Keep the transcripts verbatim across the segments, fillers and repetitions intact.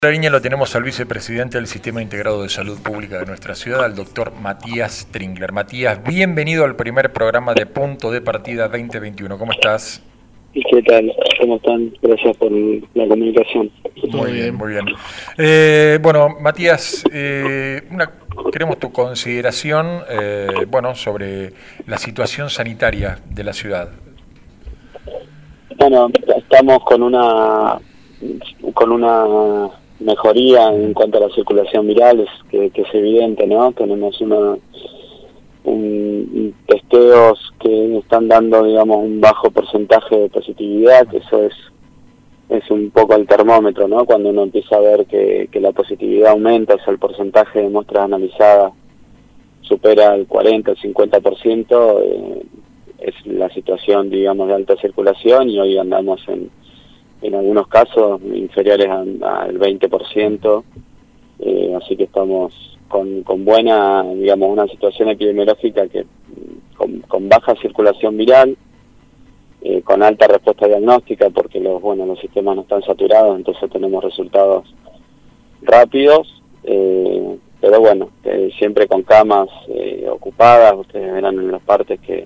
En la línea lo tenemos al vicepresidente del Sistema Integrado de Salud Pública de nuestra ciudad, al doctor Matías Tringler. Matías, bienvenido al primer programa de Punto de Partida veinte veintiuno. ¿Cómo estás? ¿Y qué tal? ¿Cómo están? Gracias por la comunicación. Muy bien, muy bien. Eh, bueno, Matías, eh, una, queremos tu consideración eh, bueno, sobre la situación sanitaria de la ciudad. Bueno, estamos con una con una mejoría en cuanto a la circulación viral, es que, que es evidente, ¿no? Tenemos una un, testeos que están dando, digamos, un bajo porcentaje de positividad, que eso es es un poco el termómetro, ¿no? Cuando uno empieza a ver que, que la positividad aumenta, o sea, el porcentaje de muestras analizadas supera el cuarenta, el cincuenta por ciento, eh, es la situación, digamos, de alta circulación, y hoy andamos en en algunos casos inferiores al veinte por ciento, eh, así que estamos con, con buena, digamos, una situación epidemiológica que con, con baja circulación viral, eh, con alta respuesta diagnóstica, porque los bueno los sistemas no están saturados, entonces tenemos resultados rápidos, eh, pero bueno, eh, siempre con camas eh, ocupadas. Ustedes verán en las partes que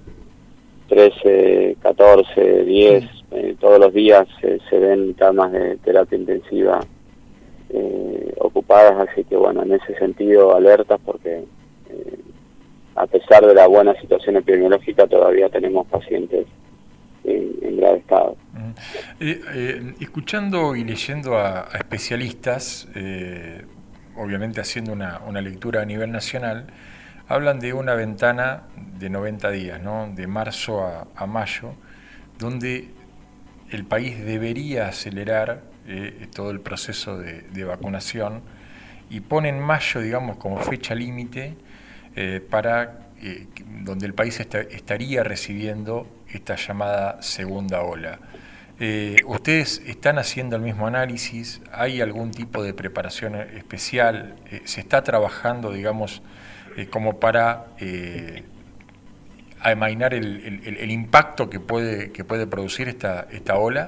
trece, catorce, diez, eh, todos los días eh, se ven camas de terapia intensiva eh, ocupadas, así que bueno, en ese sentido alertas, porque eh, a pesar de la buena situación epidemiológica todavía tenemos pacientes en, en grave estado. Eh, eh, escuchando y leyendo a, a especialistas, eh, obviamente haciendo una, una lectura a nivel nacional, hablan de una ventana de noventa días, ¿no? De marzo a, a mayo, donde el país debería acelerar eh, todo el proceso de, de vacunación, y ponen mayo, digamos, como fecha límite eh, para eh, donde el país está, estaría recibiendo esta llamada segunda ola. Eh, ¿Ustedes están haciendo el mismo análisis? ¿Hay algún tipo de preparación especial? Eh, ¿Se está trabajando, digamos, Eh, como para eh, amainar el, el, el impacto que puede que puede producir esta esta ola?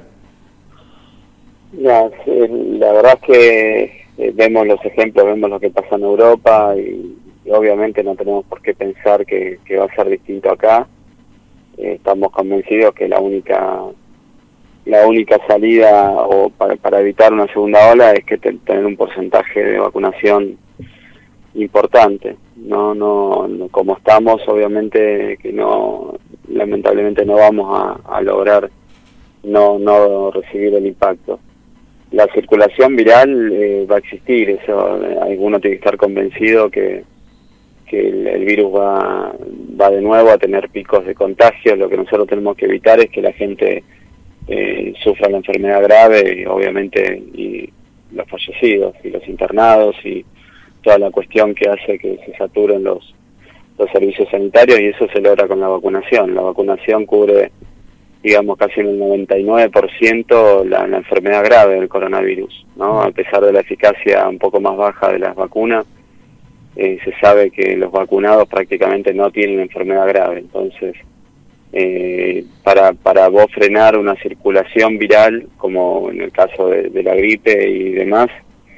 Ya, sí, la verdad es que eh, vemos los ejemplos, vemos lo que pasa en Europa, y, y obviamente no tenemos por qué pensar que, que va a ser distinto acá. Eh, estamos convencidos que la única la única salida o para, para evitar una segunda ola es que te, tener un porcentaje de vacunación importante. No, no, no, como estamos, obviamente que no, lamentablemente no vamos a, a lograr no, no recibir el impacto. La circulación viral eh, va a existir, eso, eh, alguno tiene que estar convencido que, que el, el virus va, va de nuevo a tener picos de contagio. Lo que nosotros tenemos que evitar es que la gente eh, sufra la enfermedad grave, y obviamente, y los fallecidos, y los internados, y toda la cuestión que hace que se saturen los, los servicios sanitarios, y eso se logra con la vacunación. La vacunación cubre, digamos, casi en el noventa y nueve por ciento la, la enfermedad grave del coronavirus, ¿no? A pesar de la eficacia un poco más baja de las vacunas, eh, se sabe que los vacunados prácticamente no tienen enfermedad grave. Entonces, eh, para, para vos frenar una circulación viral, como en el caso de, de la gripe y demás,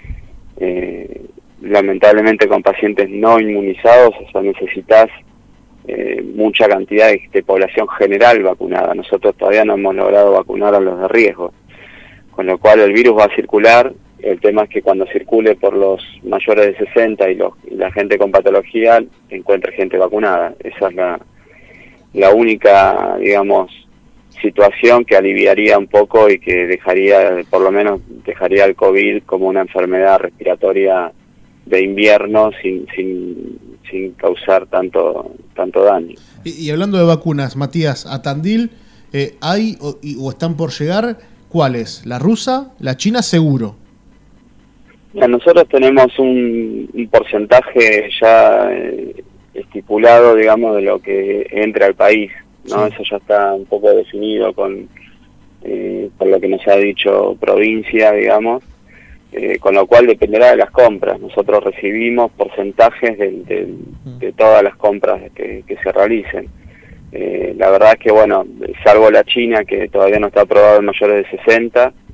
eh, lamentablemente con pacientes no inmunizados, o sea, necesitas eh, mucha cantidad de, de población general vacunada. Nosotros todavía no hemos logrado vacunar a los de riesgo, con lo cual el virus va a circular. El tema es que cuando circule por los mayores de sesenta y, los, y la gente con patología, encuentre gente vacunada. Esa es la, la única, digamos, situación que aliviaría un poco y que dejaría, por lo menos dejaría el COVID como una enfermedad respiratoria de invierno sin sin sin causar tanto tanto daño. Y, y hablando de vacunas, Matías, a Tandil eh, hay o, y, o están por llegar, ¿cuáles? ¿La rusa? ¿La china? Seguro. Ya, nosotros tenemos un, un porcentaje ya eh, estipulado, digamos, de lo que entra al país, ¿no? Sí. Eso ya está un poco definido con eh, por lo que nos ha dicho provincia, digamos. Eh, con lo cual dependerá de las compras. Nosotros recibimos porcentajes de, de, de todas las compras que, que se realicen. Eh, la verdad es que, bueno, salvo la China, que todavía no está aprobado en mayores de sesenta,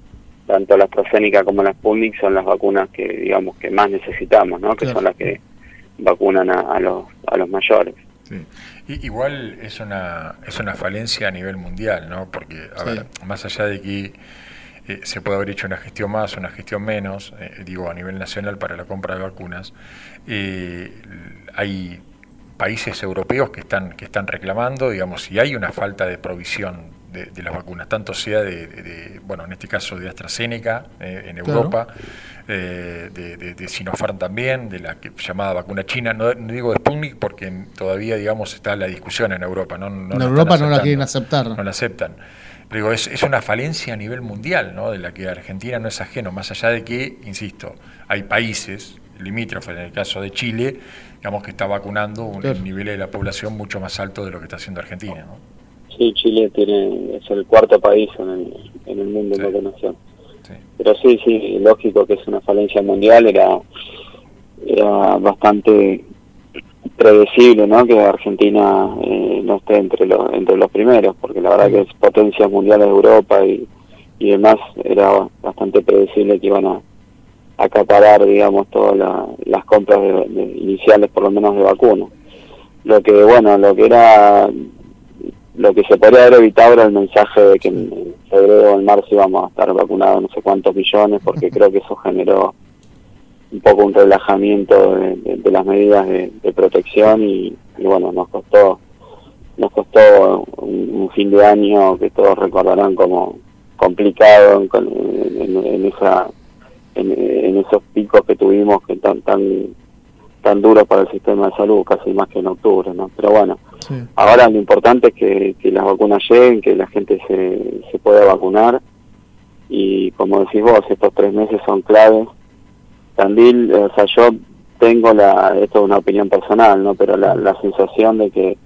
tanto la AstraZeneca como la Sputnik son las vacunas que, digamos, que más necesitamos, ¿no? Que claro. son las que vacunan a, a los a los mayores. Sí. Y, igual es una es una falencia a nivel mundial, ¿no? Porque, a sí. ver, más allá de que eh, se puede haber hecho una gestión más, una gestión menos, eh, digo, a nivel nacional para la compra de vacunas, eh, hay países europeos que están que están reclamando, digamos, si hay una falta de provisión de, de las vacunas, tanto sea de, de, de, bueno, en este caso de AstraZeneca eh, en Europa, claro. eh, de, de, de Sinopharm también, de la que, llamada vacuna china, no, no digo de Sputnik porque todavía, digamos, está la discusión en Europa, no, no en Europa no la quieren aceptar, no la aceptan. Pero digo, es, es una falencia a nivel mundial, ¿no? De la que Argentina no es ajeno, más allá de que, insisto, hay países limítrofes, en el caso de Chile, digamos, que está vacunando un claro. nivel de la población mucho más alto de lo que está haciendo Argentina, ¿no? Sí, Chile tiene es el cuarto país en el, en el mundo sí. en vacunación. Sí. Pero sí, sí, lógico que es una falencia mundial, era era bastante predecible, ¿no? Que Argentina eh, no esté entre los entre los primeros, porque la verdad que es potencias mundiales de Europa y, y demás, era bastante predecible que iban a acaparar, digamos, todas la, las compras de, de iniciales, por lo menos de vacunas. Lo que, bueno, lo que era, lo que se podría haber evitado era el mensaje de que en febrero o en marzo íbamos a estar vacunados no sé cuántos millones, porque creo que eso generó un poco un relajamiento de, de, de las medidas de, de protección y, y bueno, nos costó, nos costó un, un fin de año que todos recordarán como complicado en, en, en esa En, en esos picos que tuvimos que tan tan tan duros para el sistema de salud, casi más que en octubre, ¿no? Pero bueno, sí. Ahora lo importante es que, que las vacunas lleguen, que la gente se, se pueda vacunar y como decís vos, estos tres meses son claves. Tandil, o sea, yo tengo la, esto es una opinión personal, ¿no? Pero la, la sensación de que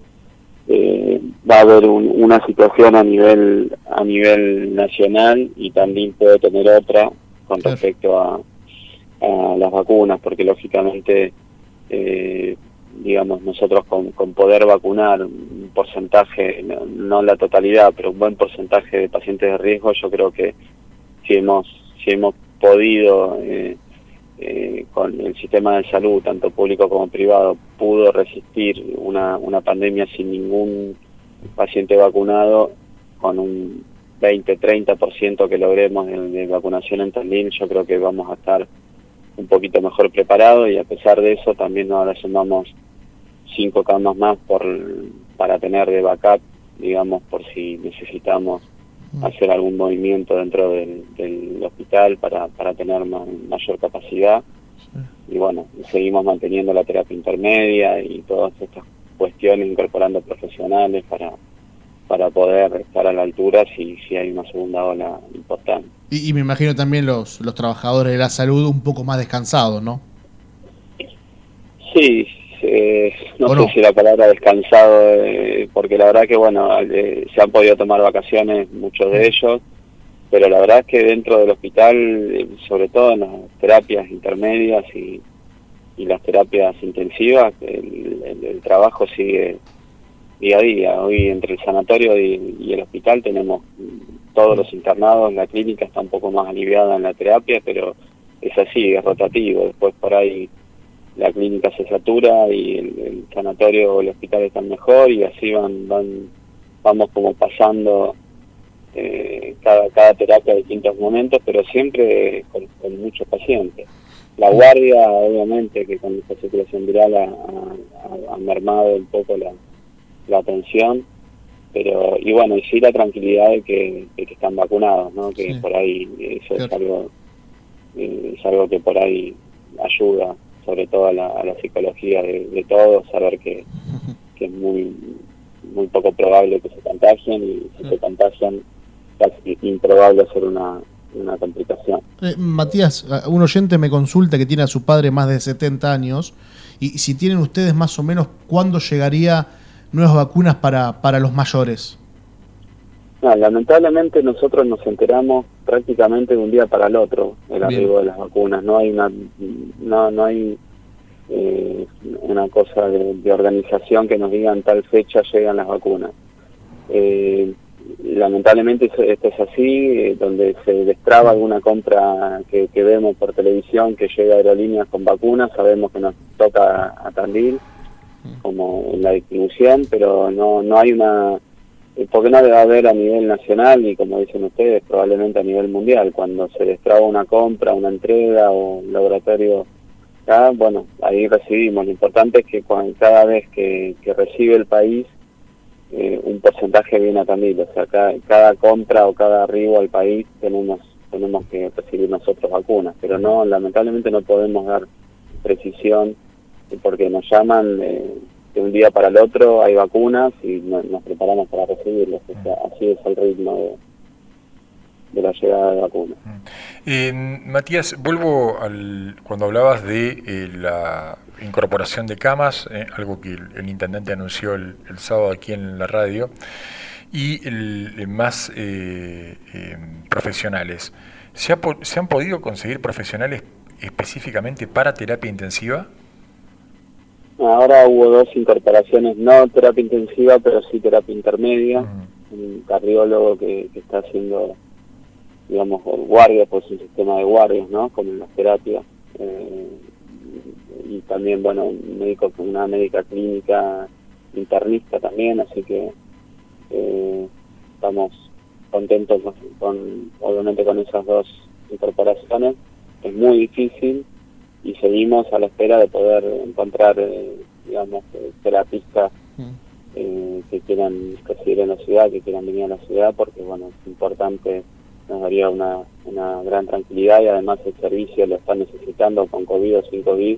eh, va a haber un, una situación a nivel a nivel nacional y Tandil puede tener otra con respecto a, a las vacunas, porque lógicamente, eh, digamos, nosotros con, con poder vacunar un porcentaje, no, no la totalidad, pero un buen porcentaje de pacientes de riesgo, yo creo que si hemos, si hemos podido, eh, eh, con el sistema de salud, tanto público como privado, pudo resistir una, una pandemia sin ningún paciente vacunado, con un veinte a treinta por ciento que logremos de, de vacunación en Tandil, yo creo que vamos a estar un poquito mejor preparados y a pesar de eso también ahora sumamos cinco camas más por para tener de backup, digamos, por si necesitamos hacer algún movimiento dentro del, del hospital para, para tener ma, mayor capacidad. Sí. Y bueno, seguimos manteniendo la terapia intermedia y todas estas cuestiones, incorporando profesionales para para poder estar a la altura si, si hay una segunda ola importante. Y, y me imagino también los, los trabajadores de la salud un poco más descansados, ¿no? Sí, eh, no sé no? si la palabra descansado, eh, porque la verdad que, bueno, eh, se han podido tomar vacaciones muchos de ellos, pero la verdad es que dentro del hospital, eh, sobre todo en las terapias intermedias y, y las terapias intensivas, el, el, el trabajo sigue día a día. Hoy entre el sanatorio y, y el hospital tenemos todos los internados, la clínica está un poco más aliviada en la terapia, pero es así, es rotativo. Después por ahí la clínica se satura y el, el sanatorio o el hospital están mejor y así van, van vamos como pasando eh, cada, cada terapia a distintos momentos, pero siempre con, con muchos pacientes. La guardia, obviamente, que con esta circulación viral ha, ha, ha mermado un poco la la atención, pero y bueno, y sí la tranquilidad de que, de que están vacunados, ¿no? Que sí. Por ahí eso claro. es algo eh, es algo que por ahí ayuda, sobre todo a la, a la psicología de, de todos, saber que, que es muy muy poco probable que se contagien y si sí. se contagian casi improbable hacer una una complicación. Eh, Matías, un oyente me consulta que tiene a su padre más de setenta años y si tienen ustedes más o menos cuándo llegaría nuevas vacunas para, para los mayores. No, lamentablemente nosotros nos enteramos prácticamente de un día para el otro el arribo de las vacunas. No hay una no no hay eh, una cosa de, de organización que nos digan tal fecha llegan las vacunas. Eh, lamentablemente esto es así, eh, donde se destraba alguna compra que, que vemos por televisión que llega a aerolíneas con vacunas, sabemos que nos toca a Tandil como en la distribución, pero no no hay una, porque no debe haber a nivel nacional y como dicen ustedes, probablemente a nivel mundial, cuando se destraba una compra, una entrega o un laboratorio, acá, bueno, ahí recibimos. Lo importante es que cuando, cada vez que, que recibe el país, Eh, un porcentaje viene a Tandil, o sea, cada, cada compra o cada arribo al país tenemos tenemos que recibir nosotros vacunas, pero no, lamentablemente no podemos dar precisión porque nos llaman eh, de un día para el otro, hay vacunas y no, nos preparamos para recibirlas, o sea, así es el ritmo de, de la llegada de vacunas. Eh, Matías, vuelvo al cuando hablabas de eh, la incorporación de camas, eh, algo que el, el intendente anunció el, el sábado aquí en la radio, y el, el más eh, eh, profesionales. ¿Se, ha, ¿Se han podido conseguir profesionales específicamente para terapia intensiva? Ahora hubo dos incorporaciones, no terapia intensiva, pero sí terapia intermedia, uh-huh. Un cardiólogo que, que está haciendo, digamos, guardia, pues un sistema de guardias, ¿no? Como en las terapias. Eh, y también, bueno, un médico, una médica clínica internista también, así que eh, estamos contentos con, obviamente, con esas dos incorporaciones. Es muy difícil y seguimos a la espera de poder encontrar, eh, digamos, eh, terapistas eh, que quieran residir en la ciudad, que quieran venir a la ciudad, porque, bueno, es importante, nos daría una, una gran tranquilidad y además el servicio lo están necesitando con COVID o sin COVID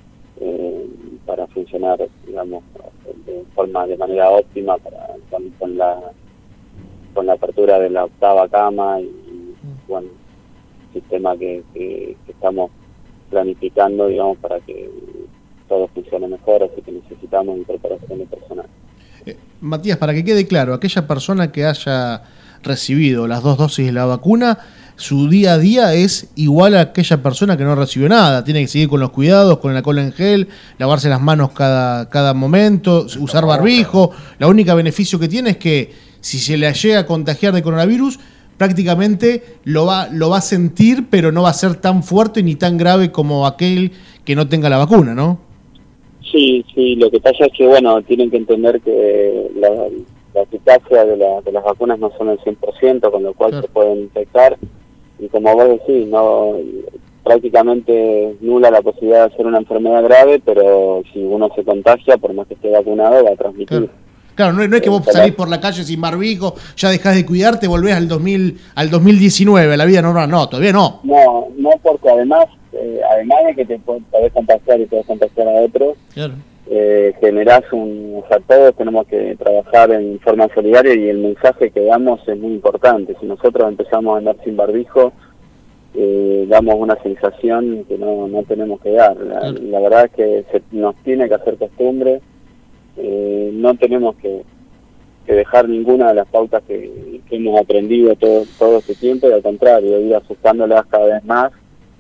eh, para funcionar, digamos, de forma, de manera óptima para, con, con la con la apertura de la octava cama y, y bueno, sistema que, que, que estamos planificando, digamos, para que todo funcione mejor, así que necesitamos incorporación de personal. Eh, Matías, para que quede claro, aquella persona que haya recibido las dos dosis de la vacuna, su día a día es igual a aquella persona que no recibió nada, tiene que seguir con los cuidados, con el alcohol en gel, lavarse las manos cada, cada momento, usar barbijo. La única beneficio que tiene es que si se le llega a contagiar de coronavirus, prácticamente lo va, lo va a sentir, pero no va a ser tan fuerte ni tan grave como aquel que no tenga la vacuna, ¿no? Sí, sí, lo que pasa es que, bueno, tienen que entender que la, la eficacia de, la, de las vacunas no son el cien por ciento, con lo cual claro. Se pueden infectar, y como vos decís, no, prácticamente es nula la posibilidad de hacer una enfermedad grave, pero si uno se contagia, por más que esté vacunado, va a transmitir. Claro. Claro, no, no es que vos salís por la calle sin barbijo, ya dejás de cuidarte, volvés al dos mil, al dos mil diecinueve, a la vida normal. No, todavía no. No, no, porque además, eh, además de que te podés contagiar y podés contagiar a otros, claro. eh, generás un... O sea, todos tenemos que trabajar en forma solidaria y el mensaje que damos es muy importante. Si nosotros empezamos a andar sin barbijo, eh, damos una sensación que no, no tenemos que dar. La, claro. la verdad es que se, nos tiene que hacer costumbre. Eh, no tenemos que, que dejar ninguna de las pautas que, que hemos aprendido todo, todo este tiempo, y al contrario, ir ajustándolas cada vez más,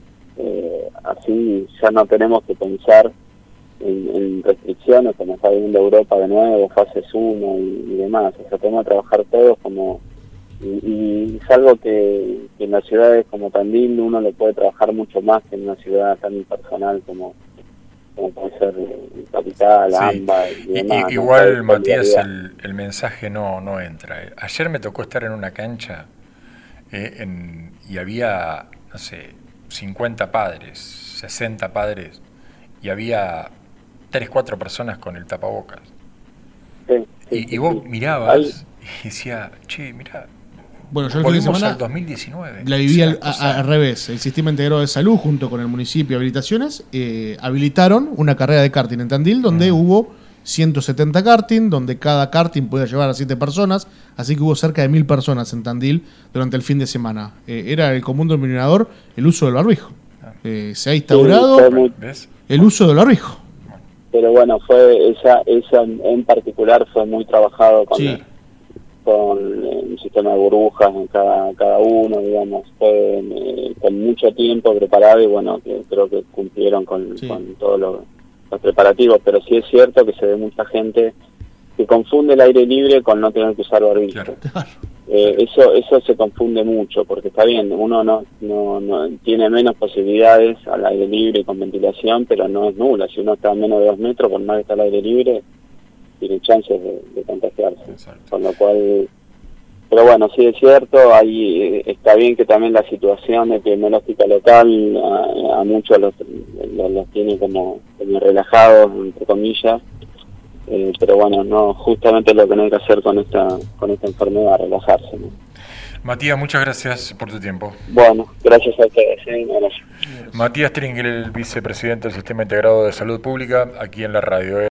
eh, así ya no tenemos que pensar en, en restricciones como está viviendo Europa de nuevo, fases uno y, y demás. O sea, tenemos que trabajar todos como, y, y es algo que, que en las ciudades como Tandil uno lo puede trabajar mucho más que en una ciudad tan impersonal como como puede ser Capital, sí. AMBA y demás. I, igual, ¿no? Matías, el, el mensaje no, no entra. Ayer me tocó estar en una cancha eh, en, y había, no sé, cincuenta padres, sesenta padres, y había tres, cuatro personas con el tapabocas. Sí, sí, y, sí, y vos sí. mirabas Ahí. y decía, che, mirá, bueno, yo el fin de semana al dos mil diecinueve. La viví al, a, al revés. El Sistema Integrado de Salud, junto con el municipio y habilitaciones, eh, habilitaron una carrera de karting en Tandil, donde mm. hubo ciento setenta karting, donde cada karting podía llevar a siete personas, así que hubo cerca de mil personas en Tandil durante el fin de semana. Eh, era el común denominador el uso del barbijo. Eh, se ha instaurado sí, muy... el uso del barbijo. Pero bueno, fue esa, esa en particular fue muy trabajado con... Sí. El... con eh, un sistema de burbujas en cada cada uno, digamos, fue eh, con mucho tiempo preparado y bueno, que creo que cumplieron con, sí. con todos los, los preparativos, pero sí es cierto que se ve mucha gente que confunde el aire libre con no tener que usar barbijo. Claro. Eh, eso eso se confunde mucho, porque está bien, uno no, no, no tiene menos posibilidades al aire libre y con ventilación, pero no es nula. Si uno está a menos de dos metros, por más que está al aire libre, tiene chances de, de contagiarse. Exacto. Con lo cual, pero bueno, sí es cierto, ahí está bien que también la situación epidemiológica local a, a muchos los, los, los tiene como, como relajados, entre comillas. Eh, pero bueno, no, justamente lo que no hay que hacer con esta con esta enfermedad, relajarse, ¿no? Matías, muchas gracias por tu tiempo. Bueno, gracias a ustedes. ¿eh? Gracias. Matías Tringel, el vicepresidente del Sistema Integrado de Salud Pública, aquí en la radio.